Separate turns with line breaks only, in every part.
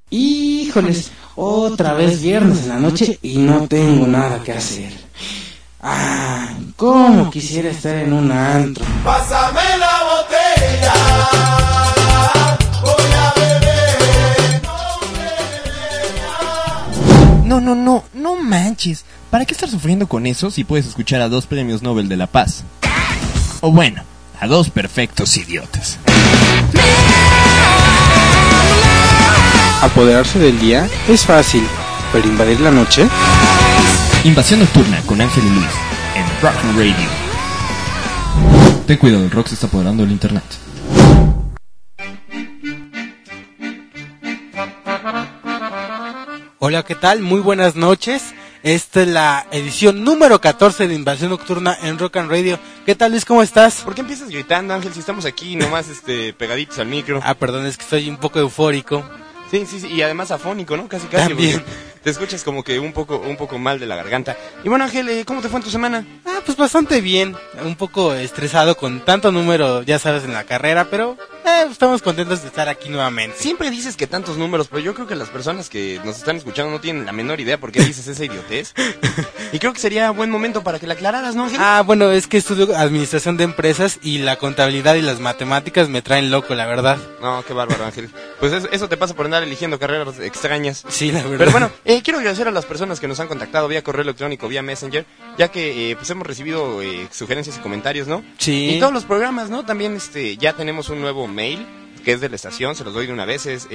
Híjoles, otra vez viernes en la noche y no tengo nada que hacer. Cómo quisiera estar en un antro.
Pásame la botella, voy a beber,
No manches. ¿Para qué estar sufriendo con eso si puedes escuchar a 2 premios Nobel de la Paz? O bueno, a 2 perfectos idiotas.
Apoderarse del día es fácil, pero invadir la noche...
Invasión Nocturna con Ángel y Luis en Rock Radio. Ten cuidado, el rock se está apoderando del internet.
Hola, ¿qué tal? Muy buenas noches. Esta es la edición número 14 de Invasión Nocturna en Rock and Radio. ¿Qué tal, Luis? ¿Cómo estás?
¿Por qué empiezas gritando, Ángel, si estamos aquí nomás pegaditos al micro?
Perdón, es que estoy un poco eufórico.
Sí, y además afónico, ¿no? Casi.
También.
Te escuchas como que un poco mal de la garganta. Y bueno, Ángel, ¿cómo te fue en tu semana?
Pues bastante bien. Un poco estresado con tanto número, ya sabes, en la carrera, pero estamos contentos de estar aquí nuevamente.
Siempre dices que tantos números, pero yo creo que las personas que nos están escuchando no tienen la menor idea por qué dices esa idiotez. Y creo que sería buen momento para que la aclararas, ¿no, Ángel?
Bueno, es que estudio administración de empresas y la contabilidad y las matemáticas me traen loco, la verdad.
No, qué bárbaro, Ángel. Pues eso te pasa por andar eligiendo carreras extrañas.
Sí, la verdad.
Pero bueno, quiero agradecer a las personas que nos han contactado vía correo electrónico, vía Messenger, ya que pues hemos recibido sugerencias y comentarios, ¿no?
Sí.
Y todos los programas, ¿no? También ya tenemos un nuevo mail, que es de la estación, se los doy de una vez, es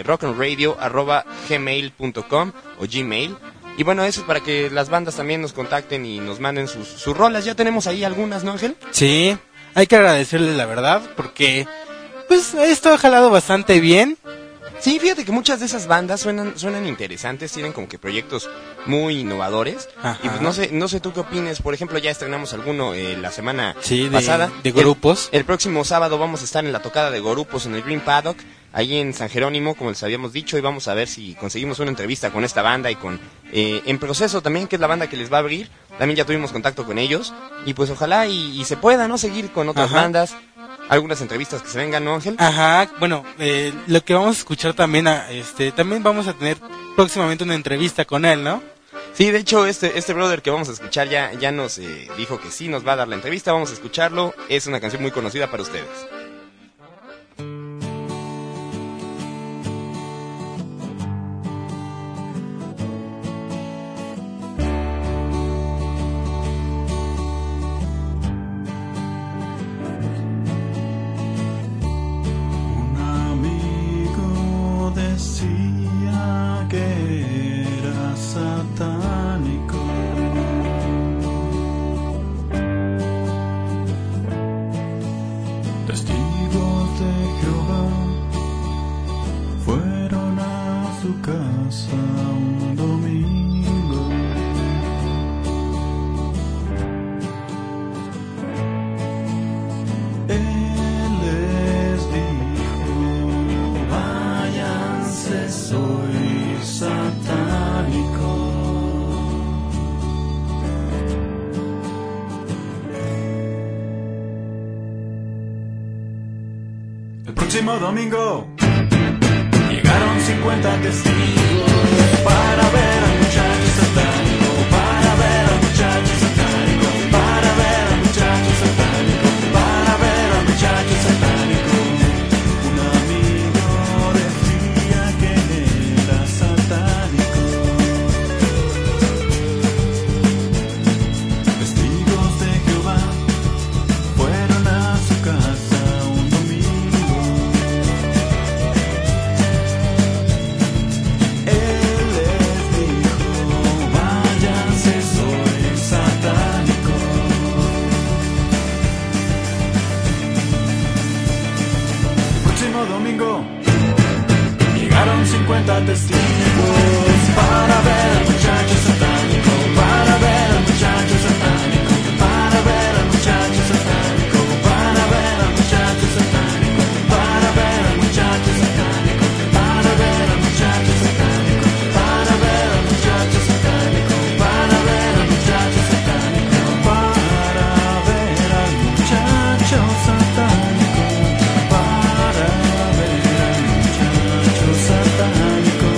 rockandradio@gmail.com o Gmail. Y bueno, eso es para que las bandas también nos contacten y nos manden sus rolas. Ya tenemos ahí algunas, ¿no, Ángel?
Sí, hay que agradecerles la verdad, porque pues esto ha jalado bastante bien.
Sí, fíjate que muchas de esas bandas suenan interesantes, tienen como que proyectos muy innovadores.
Ajá.
Y pues no sé tú qué opines. Por ejemplo, ya estrenamos alguno la semana
de
pasada.
De grupos.
El próximo sábado vamos a estar en la tocada de grupos en el Green Paddock, ahí en San Jerónimo, como les habíamos dicho, y vamos a ver si conseguimos una entrevista con esta banda y con En Proceso también, que es la banda que les va a abrir. También ya tuvimos contacto con ellos. Y pues ojalá y se pueda, ¿no? Seguir con otras bandas. Algunas entrevistas que se vengan, ¿no, Ángel?
Bueno, lo que vamos a escuchar también, también vamos a tener próximamente una entrevista con él, ¿no?
Sí, de hecho, este brother que vamos a escuchar ya nos dijo que sí nos va a dar la entrevista, vamos a escucharlo, es una canción muy conocida para ustedes.
Domingo llegaron 50 testigos para ver al muchacho satánico, para ver al muchacho satánico, para ver al muchacho satánico, para ver al muchacho satánico. Un amigo decía que era satánico. Testigos de Jehová fueron a su casa un domingo. Domingo llegaron 50 testigos para ver al muchacho satánico, para ver al muchacho satánico, para ver al muchacho satánico, para ver al muchacho satánico, para ver al muchacho satánico, para ver al muchacho satánico, para ver al muchacho satánico, para ver al muchacho satánico, para ver al muchacho satánico, para ver al muchacho satánico.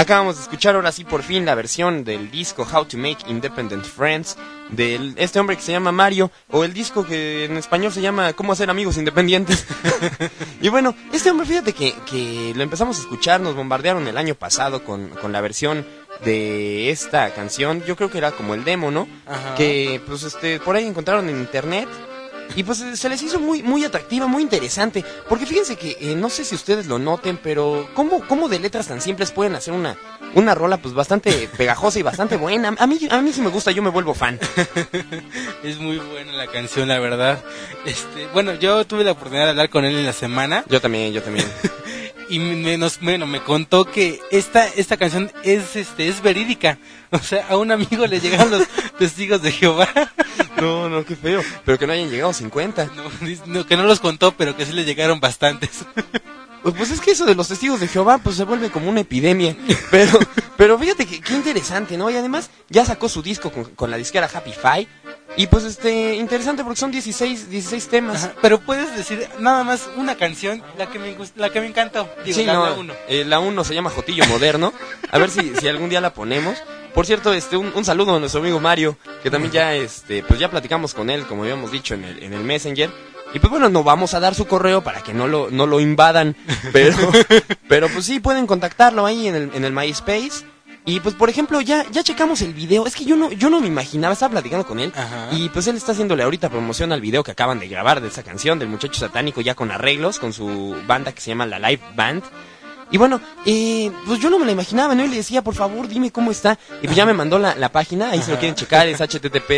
Acabamos de escuchar ahora sí por fin la versión del disco How to Make Independent Friends de este hombre que se llama Mario, o el disco que en español se llama Cómo hacer amigos independientes. Y bueno, este hombre, fíjate que lo empezamos a escuchar, nos bombardearon el año pasado con la versión de esta canción. Yo creo que era como el demo, ¿no?
Ajá.
Que pues por ahí encontraron en internet. Y pues se les hizo muy, muy atractiva, muy interesante. Porque fíjense que, no sé si ustedes lo noten, pero ¿cómo de letras tan simples pueden hacer una rola pues bastante pegajosa y bastante buena? A mí sí me gusta, yo me vuelvo fan.
Es muy buena la canción, la verdad. Bueno, yo tuve la oportunidad de hablar con él en la semana.
Yo también.
Y me contó que esta canción es verídica. O sea, a un amigo le llegaron los testigos de Jehová.
No, qué feo. Pero que no hayan llegado 50.
No, que no los contó, pero que sí le llegaron bastantes.
Pues es que eso de los testigos de Jehová pues se vuelve como una epidemia. Pero fíjate qué interesante, ¿no? Y además ya sacó su disco con la disquera Happy Five. Y pues interesante porque son 16 temas.
Ajá, pero puedes decir nada más una canción, la que me encantó. Digo,
sí,
la 1.
La 1 se llama Jotillo Moderno. A ver si algún día la ponemos. Por cierto, un saludo a nuestro amigo Mario, que también ya pues ya platicamos con él, como habíamos dicho en el Messenger. Y pues bueno, no vamos a dar su correo para que no lo invadan, pero pues sí pueden contactarlo ahí en el MySpace. Y pues por ejemplo ya checamos el video. Es que yo no me imaginaba, estaba platicando con él.
Ajá.
Y pues él está haciéndole ahorita promoción al video que acaban de grabar de esa canción del muchacho satánico, ya con arreglos, con su banda que se llama La Live Band. Y bueno, pues yo no me la imaginaba, ¿no? Y le decía, por favor, dime cómo está. Y pues ya me mandó la página, ahí se lo quieren checar, es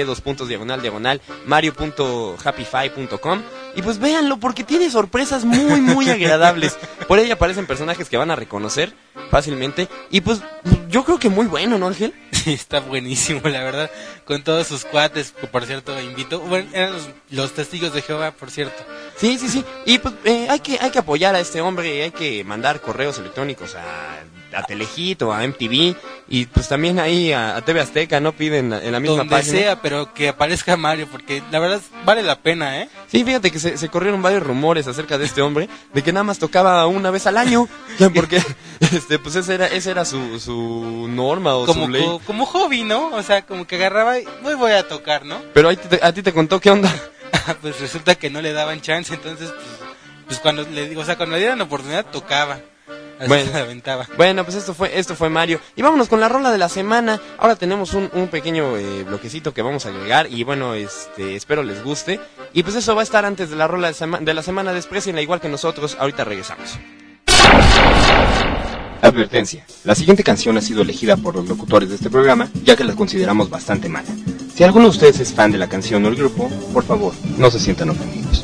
http://mario.happyfive.com. Y pues véanlo, porque tiene sorpresas muy, muy agradables. Por ahí aparecen personajes que van a reconocer fácilmente. Y pues yo creo que muy bueno, ¿no, Ángel?
Sí, está buenísimo, la verdad. Con todos sus cuates, que por cierto invito. Bueno, eran los testigos de Jehová, por cierto.
Sí. Y pues hay que apoyar a este hombre, hay que mandar correos electrónicos a Telehit o a MTV, y pues también ahí a TV Azteca, ¿no? Piden en la misma
donde
página.
sea, pero que aparezca Mario, porque la verdad vale la pena, ¿eh?
Sí, fíjate que se corrieron varios rumores acerca de este hombre, de que nada más tocaba una vez al año, porque pues ese era su norma o su ley.
Como hobby, ¿no? O sea, como que agarraba y voy a tocar, ¿no?
Pero a ti te contó qué onda.
Pues resulta que no le daban chance, entonces pues cuando le dieran oportunidad tocaba. Así
Bueno.
se aventaba.
Bueno, pues esto fue Mario. Y vámonos con la rola de la semana. Ahora tenemos un pequeño bloquecito que vamos a agregar. Y bueno, espero les guste. Y pues eso va a estar antes de la rola de la semana. Desprecienla igual que nosotros. Ahorita regresamos. Advertencia. La siguiente canción ha sido elegida por los locutores de este programa, ya que la consideramos bastante mala. Si alguno de ustedes es fan de la canción o el grupo, por favor, no se sientan ofendidos.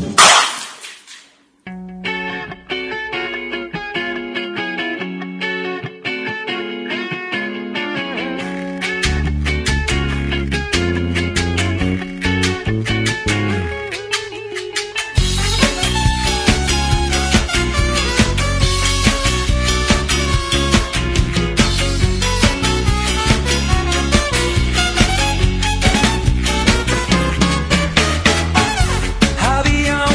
Había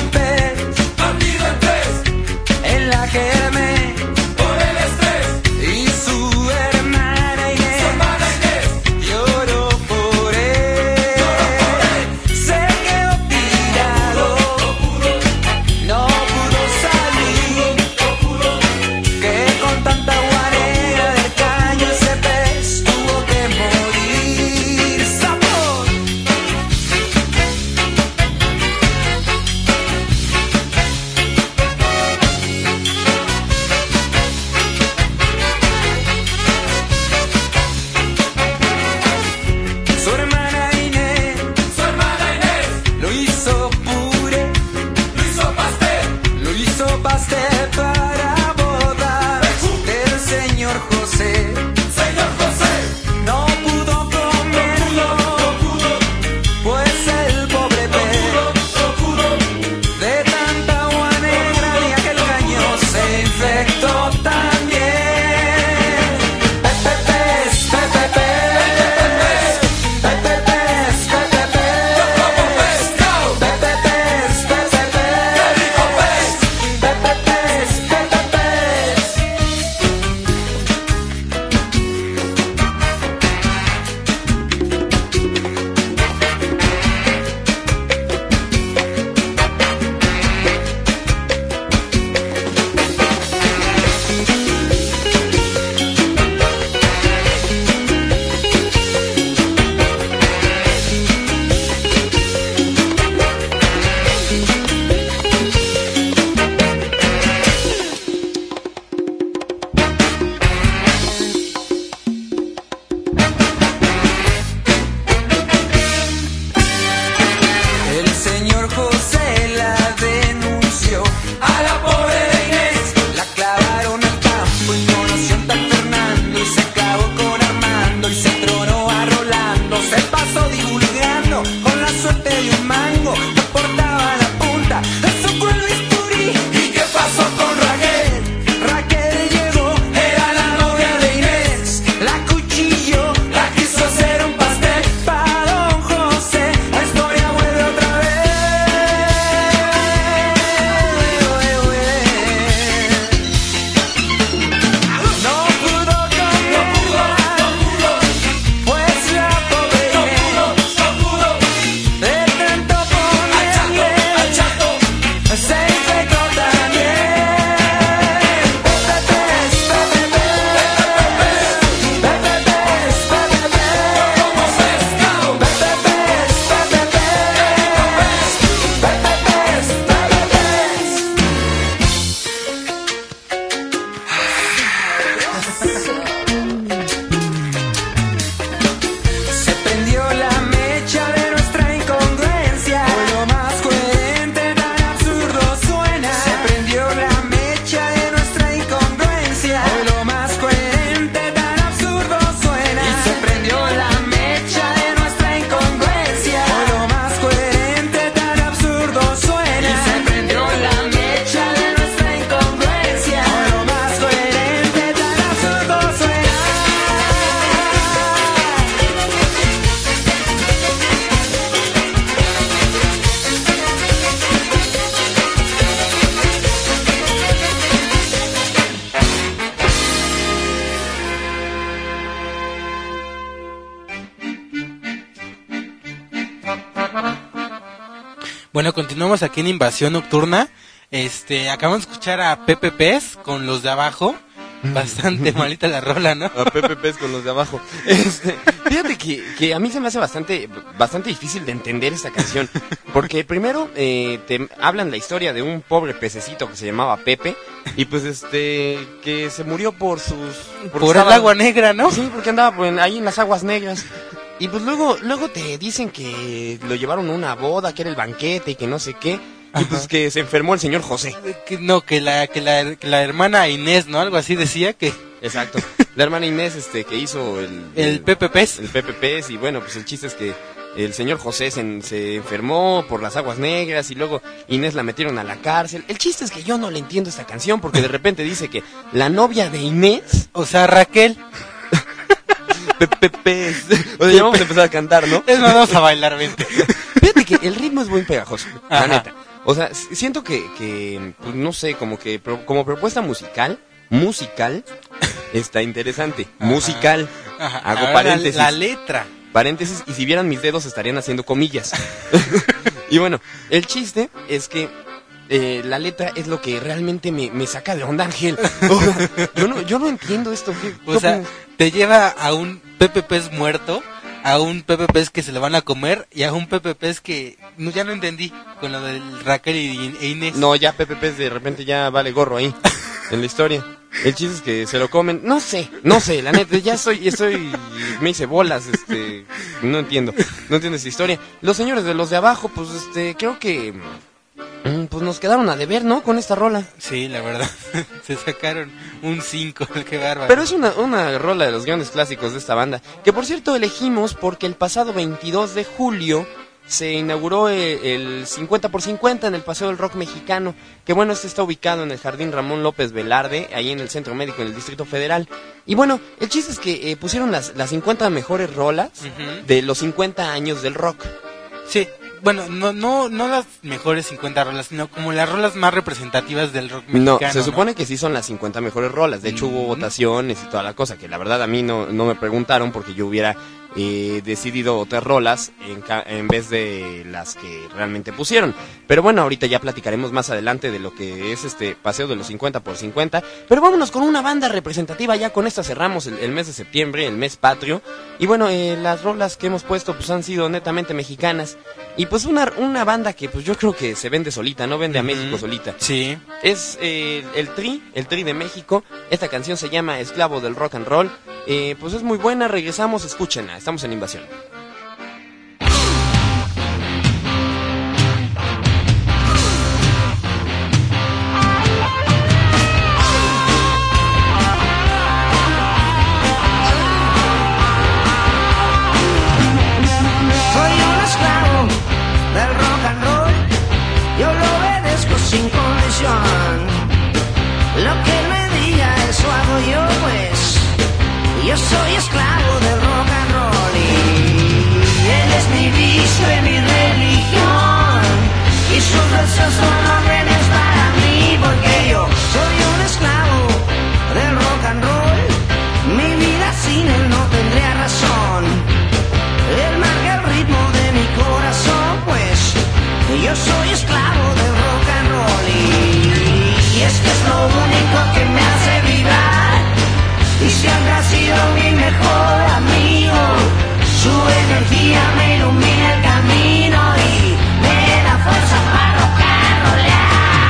y un mango que portaba la punta de su cuello bisturí. ¿Y qué pasó con Raquel? Raquel llegó, era la novia de Inés, la cuchilló, la quiso hacer un pastel para don José. La historia vuelve otra vez. No pudo caminar, pues la pobre Inés de tanto ponerle se infectó también. Se prendió la mecha de nuestra incongruencia. Hoy lo más coherente, tan absurdo suena. Se prendió la mecha de nuestra incongruencia. Hoy lo más coherente, tan absurdo suena. Y se prendió la mecha de nuestra incongruencia. Hoy lo más coherente, tan absurdo suena. Y se prendió la mecha de nuestra incongruencia. Hoy lo más coherente, tan absurdo suena.
Bueno, continuamos aquí en Invasión Nocturna. Acabamos de escuchar a Pepe Pez con los de abajo. Bastante malita la rola, ¿no?
A Pepe Pez con los de abajo. Fíjate que a mí se me hace bastante difícil de entender esta canción. Porque primero te hablan la historia de un pobre pececito que se llamaba Pepe. Y pues que se murió por
Por el agua negra, ¿no?
Sí, porque andaba ahí en las aguas negras. Y pues luego te dicen que lo llevaron a una boda, que era el banquete y que no sé qué. Y pues que se enfermó el señor José.
Que la hermana Inés, ¿no? Algo así decía que...
Exacto. La hermana Inés que hizo
El Pepe Pez.
El Pepe Pez. Y bueno, pues el chiste es que el señor José se enfermó por las aguas negras y luego Inés la metieron a la cárcel. El chiste es que yo no le entiendo esta canción porque de repente dice que la novia de Inés...
O sea, Raquel.
Pepe Pez. O sea, ya vamos a empezar a cantar, ¿no?
Es más, vamos a bailar, vente.
Fíjate que el ritmo es muy pegajoso,
Ajá.
la neta. O sea, siento que pues, no sé, como propuesta musical, está interesante.
Ajá.
Musical.
Ajá.
Hago
Ahora
paréntesis.
la letra.
Paréntesis, y si vieran mis dedos estarían haciendo comillas. Y bueno, el chiste es que la letra es lo que realmente me saca de onda, Ángel. O sea, yo no entiendo esto.
O sea, te lleva a un Pepe Pez muerto, a un Pepe Pez que se le van a comer y a un Pepe Pez que ya no entendí con lo de Raquel e Inés.
No, ya Pepe Pez de repente ya vale gorro ahí en la historia. El chiste es que se lo comen. No sé, la neta, ya me hice bolas, no entiendo esa historia. Los señores de los de abajo, pues creo que pues nos quedaron a deber, ¿no? Con esta rola.
Sí, la verdad, se sacaron un 5, qué bárbaro.
Pero es una rola de los grandes clásicos de esta banda, que por cierto elegimos porque el pasado 22 de julio se inauguró el 50x50 en el Paseo del Rock Mexicano, que bueno, está ubicado en el Jardín Ramón López Velarde, ahí en el Centro Médico en el Distrito Federal. Y bueno, el chiste es que pusieron las 50 mejores rolas de los 50 años del rock.
Sí, bueno, no las mejores 50 rolas, sino como las rolas más representativas del rock mexicano.
No, se supone que sí son las 50 mejores rolas. De hecho, hubo votaciones y toda la cosa, que la verdad a mí no me preguntaron porque yo hubiera decidido otras rolas en vez de las que realmente pusieron. Pero bueno, ahorita ya platicaremos más adelante de lo que es este paseo de los 50x50. Pero vámonos con una banda representativa. Ya con esta cerramos el mes de septiembre, el mes patrio. Y bueno, las rolas que hemos puesto pues han sido netamente mexicanas. Y pues una banda que pues yo creo que se vende solita, no vende a México solita.
Sí.
Es el Tri de México. Esta canción se llama Esclavo del Rock and Roll. Pues es muy buena, regresamos, escúchenla, estamos en Invasión.
Soy un esclavo
soy esclavo del rock and roll y él es mi vicio y mi religión y sus versos son los remedios para mí porque yo soy un esclavo del rock and roll. Mi vida sin él no tendría razón. Él marca el ritmo de mi corazón, pues yo soy esclavo del rock and roll y es que es lo único que me hace vibrar y siempre ha sido mi mejor amigo. Su energía me ilumina el camino y me da fuerza para rock and rollear.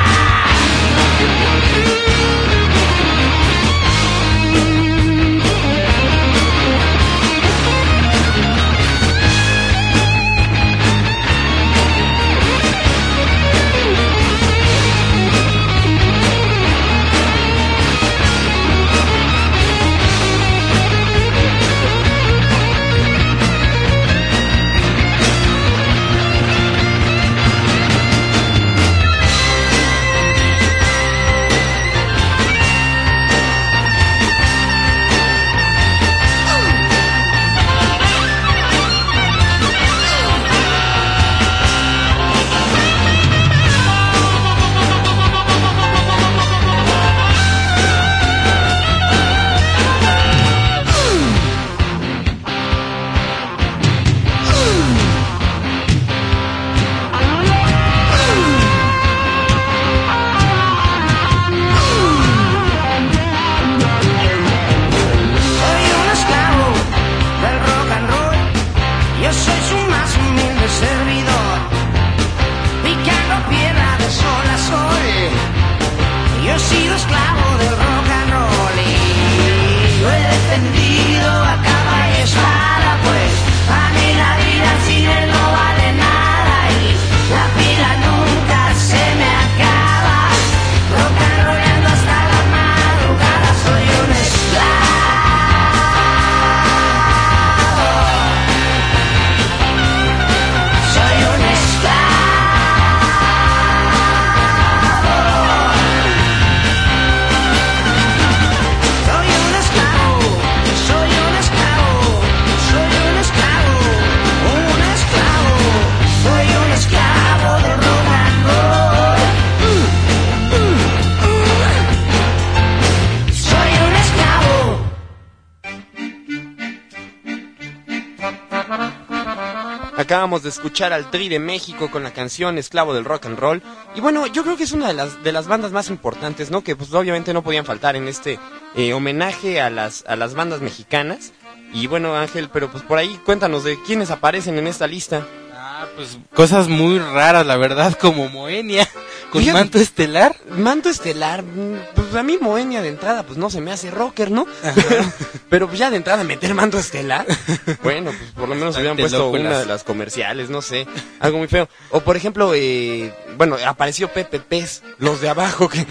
Acabamos de escuchar al Tri de México con la canción Esclavo del Rock and Roll. Y bueno, yo creo que es una de las bandas más importantes, ¿no? Que pues obviamente no podían faltar en este homenaje a las bandas mexicanas. Y bueno, Ángel, pero pues por ahí cuéntanos de quiénes aparecen en esta lista.
Pues cosas muy raras, la verdad, como Moenia, con
Fíjate,
Manto Estelar.
Manto Estelar, pues a mí Moenia de entrada pues no se me hace rocker, ¿no? Pero pues ya de entrada meter Manto Estelar, bueno, pues por lo menos hubieran puesto una de las comerciales, no sé, algo muy feo. O por ejemplo, bueno, apareció Pepe Pez, los de abajo, que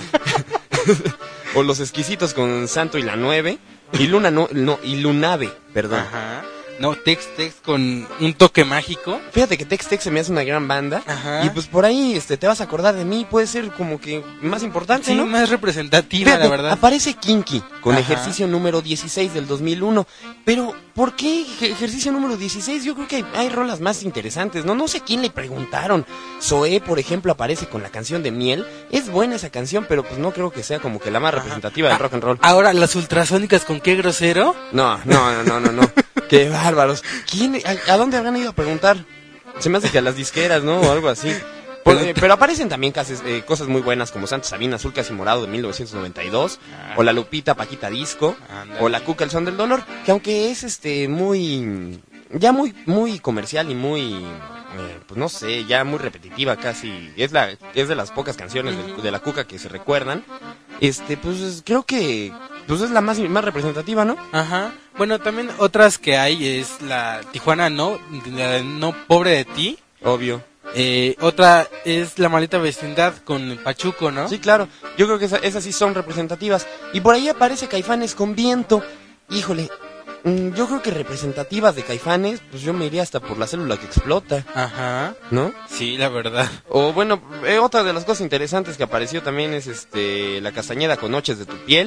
o los exquisitos con Santo y la 9, y Luna y Lunave, perdón.
Ajá. No, Tex con un toque mágico.
Fíjate que Tex se me hace una gran banda.
Ajá.
Y pues por ahí te vas a acordar de mí, puede ser como que más importante,
sí,
¿no?
más representativa,
Fíjate,
la verdad.
aparece Kinky con
Ajá.
ejercicio número 16 del 2001. Pero, ¿por qué ejercicio número 16? Yo creo que hay rolas más interesantes, ¿no? No sé a quién le preguntaron. Zoé, por ejemplo, aparece con la canción de Miel. Es buena esa canción, pero pues no creo que sea como que la más representativa del rock and roll.
Ahora, las ultrasónicas con Qué Grosero.
No. Qué bárbaros. ¿A dónde habrán ido a preguntar? Se me hace que a las disqueras, ¿no? O algo así. Pero aparecen también cosas muy buenas como Santa Sabina, Azul Casi Morado de 1992, o la Lupita Paquita Disco, o la Cuca El Son del Dolor, que aunque es muy comercial y muy pues no sé, ya muy repetitiva casi, es de las pocas canciones de la Cuca que se recuerdan. Pues creo que pues es la más representativa, ¿no?
Ajá. Bueno, también otras que hay es la Tijuana No Pobre de Ti.
Obvio.
Otra es La Maldita Vecindad con Pachuco, ¿no?
Sí, claro. Yo creo que esas sí son representativas. Y por ahí aparece Caifanes con Viento. Híjole, yo creo que representativas de Caifanes, pues yo me iría hasta por La Célula que Explota.
Ajá.
¿No?
Sí, la verdad.
O bueno, otra de las cosas interesantes que apareció también es La Castañeda con Noches de tu Piel.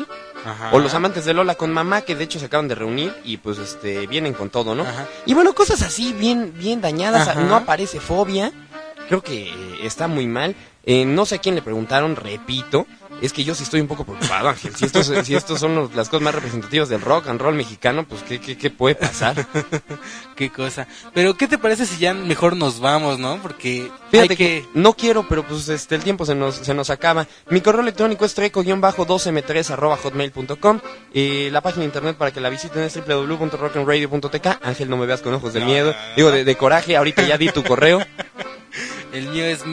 Ajá.
O los amantes de Lola con mamá, que de hecho se acaban de reunir y pues vienen con todo, ¿no?
Ajá.
Y bueno, cosas así bien dañadas.
Ajá.
No aparece Fobia. Creo que está muy mal. No sé a quién le preguntaron, repito. Es que yo sí estoy un poco preocupado, Ángel. Si estos son las cosas más representativas del rock and roll mexicano, pues ¿qué puede pasar?
Qué cosa. Pero ¿qué te parece si ya mejor nos vamos, no? Porque
Fíjate
hay
que no quiero, pero pues el tiempo se nos acaba. Mi correo electrónico es treco-2m3@hotmail.com. La página de internet para que la visiten es www.rockandradio.tk. Ángel, no me veas con ojos de miedo. Digo, de coraje. Ahorita ya di tu correo.
El mío es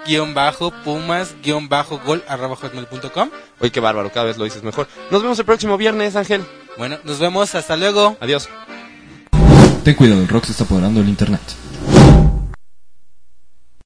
mis-pumas-gol@hotmail.com.
Oye, qué bárbaro, cada vez lo dices mejor. Nos vemos el próximo viernes, Ángel.
Bueno, nos vemos, hasta luego.
Adiós.
Ten cuidado, el rock se está apoderando del internet.